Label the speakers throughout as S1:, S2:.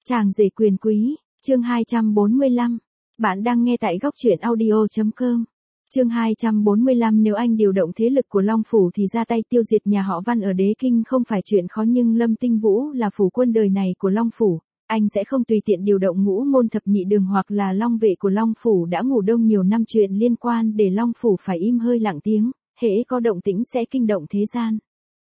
S1: Chàng rể quyền quý, chương 245. Bạn đang nghe tại góc truyện audio.com. Chương 245. Nếu anh điều động thế lực của Long Phủ thì ra tay tiêu diệt nhà họ Văn ở Đế Kinh không phải chuyện khó, nhưng Lâm Tinh Vũ là phủ quân đời này của Long Phủ. Anh sẽ không tùy tiện điều động ngũ môn thập nhị đường hoặc là long vệ của Long Phủ đã ngủ đông nhiều năm, chuyện liên quan để Long Phủ phải im hơi lặng tiếng, hễ có động tĩnh sẽ kinh động thế gian.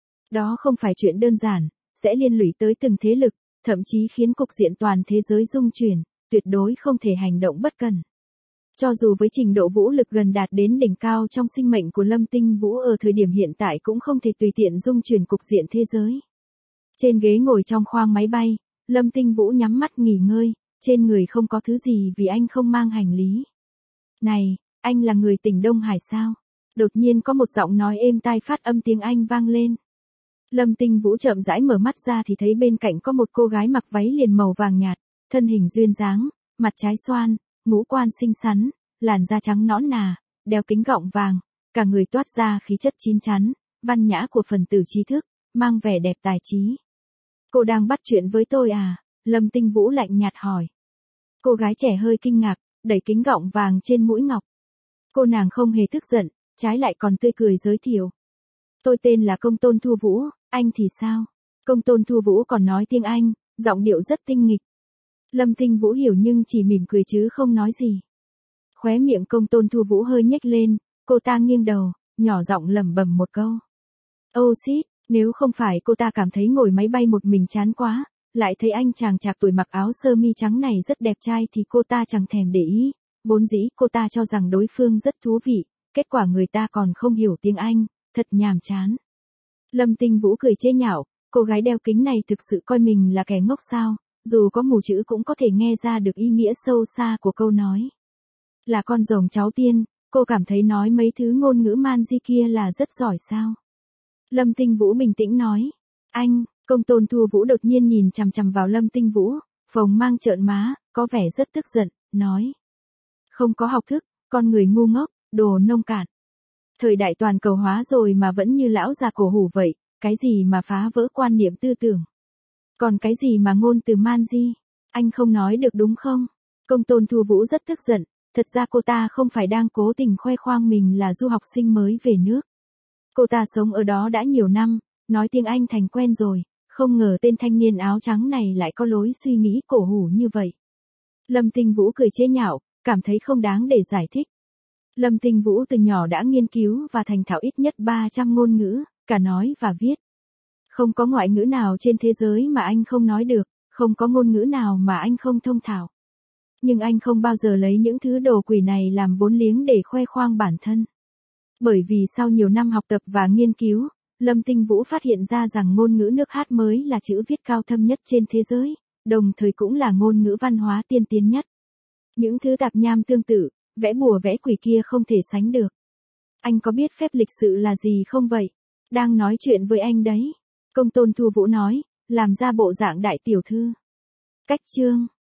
S1: Đó không phải chuyện đơn giản, sẽ liên lụy tới từng thế lực, thậm chí khiến cục diện toàn thế giới rung chuyển, tuyệt đối không thể hành động bất cần. Cho dù với trình độ vũ lực gần đạt đến đỉnh cao trong sinh mệnh của Lâm Tinh Vũ ở thời điểm hiện tại cũng không thể tùy tiện rung chuyển cục diện thế giới. Trên ghế ngồi trong khoang máy bay, Lâm Tinh Vũ nhắm mắt nghỉ ngơi, trên người không có thứ gì vì anh không mang hành lý. Này, anh là người tỉnh Đông Hải sao? Đột nhiên có một giọng nói êm tai phát âm tiếng Anh vang lên. Lâm Tinh Vũ chậm rãi mở mắt ra thì thấy bên cạnh có một cô gái mặc váy liền màu vàng nhạt, thân hình duyên dáng, mặt trái xoan, ngũ quan xinh xắn, làn da trắng nõn nà, đeo kính gọng vàng, cả người toát ra khí chất chín chắn, văn nhã của phần tử trí thức, mang vẻ đẹp tài trí. Cô đang bắt chuyện với tôi à? Lâm Tinh Vũ lạnh nhạt hỏi. Cô gái trẻ hơi kinh ngạc, đẩy kính gọng vàng trên mũi ngọc. Cô nàng không hề tức giận, trái lại còn tươi cười giới thiệu. Tôi tên là Công Tôn Thu Vũ, anh thì sao? Công Tôn Thu Vũ còn nói tiếng Anh, giọng điệu rất tinh nghịch. Lâm Tinh Vũ hiểu nhưng chỉ mỉm cười chứ không nói gì. Khóe miệng Công Tôn Thu Vũ hơi nhếch lên, cô ta nghiêng đầu, nhỏ giọng lẩm bẩm một câu. Oh shit, nếu không phải cô ta cảm thấy ngồi máy bay một mình chán quá, lại thấy anh chàng chạc tuổi mặc áo sơ mi trắng này rất đẹp trai thì cô ta chẳng thèm để ý. Vốn dĩ cô ta cho rằng đối phương rất thú vị, kết quả người ta còn không hiểu tiếng Anh, thật nhàm chán. Lâm Tinh Vũ cười chế nhạo, cô gái đeo kính này thực sự coi mình là kẻ ngốc sao, dù có mù chữ cũng có thể nghe ra được ý nghĩa sâu xa của câu nói. Là con rồng cháu tiên, cô cảm thấy nói mấy thứ ngôn ngữ man di kia là rất giỏi sao? Lâm Tinh Vũ bình tĩnh nói. Anh, Công Tôn Thu Vũ đột nhiên nhìn chằm chằm vào Lâm Tinh Vũ, phồng mang trợn má, có vẻ rất tức giận, nói. Không có học thức, con người ngu ngốc, đồ nông cạn. Thời đại toàn cầu hóa rồi mà vẫn như lão già cổ hủ vậy, cái gì mà phá vỡ quan niệm tư tưởng. Còn cái gì mà ngôn từ man di, anh không nói được đúng không? Công Tôn Thu Vũ rất tức giận, thật ra cô ta không phải đang cố tình khoe khoang mình là du học sinh mới về nước. Cô ta sống ở đó đã nhiều năm, nói tiếng Anh thành quen rồi, không ngờ tên thanh niên áo trắng này lại có lối suy nghĩ cổ hủ như vậy. Lâm Tinh Vũ cười chế nhạo, cảm thấy không đáng để giải thích. Lâm Tinh Vũ từ nhỏ đã nghiên cứu và thành thạo ít nhất 300 ngôn ngữ, cả nói và viết. Không có ngoại ngữ nào trên thế giới mà anh không nói được, không có ngôn ngữ nào mà anh không thông thạo. Nhưng anh không bao giờ lấy những thứ đồ quỷ này làm vốn liếng để khoe khoang bản thân. Bởi vì sau nhiều năm học tập và nghiên cứu, Lâm Tinh Vũ phát hiện ra rằng ngôn ngữ nước hát mới là chữ viết cao thâm nhất trên thế giới, đồng thời cũng là ngôn ngữ văn hóa tiên tiến nhất. Những thứ tạp nham tương tự, vẽ bùa vẽ quỷ kia không thể sánh được. Anh có biết phép lịch sự là gì không vậy? Đang nói chuyện với anh đấy. Công Tôn Thu Vũ nói, làm ra bộ dạng đại tiểu thư. Cách chương.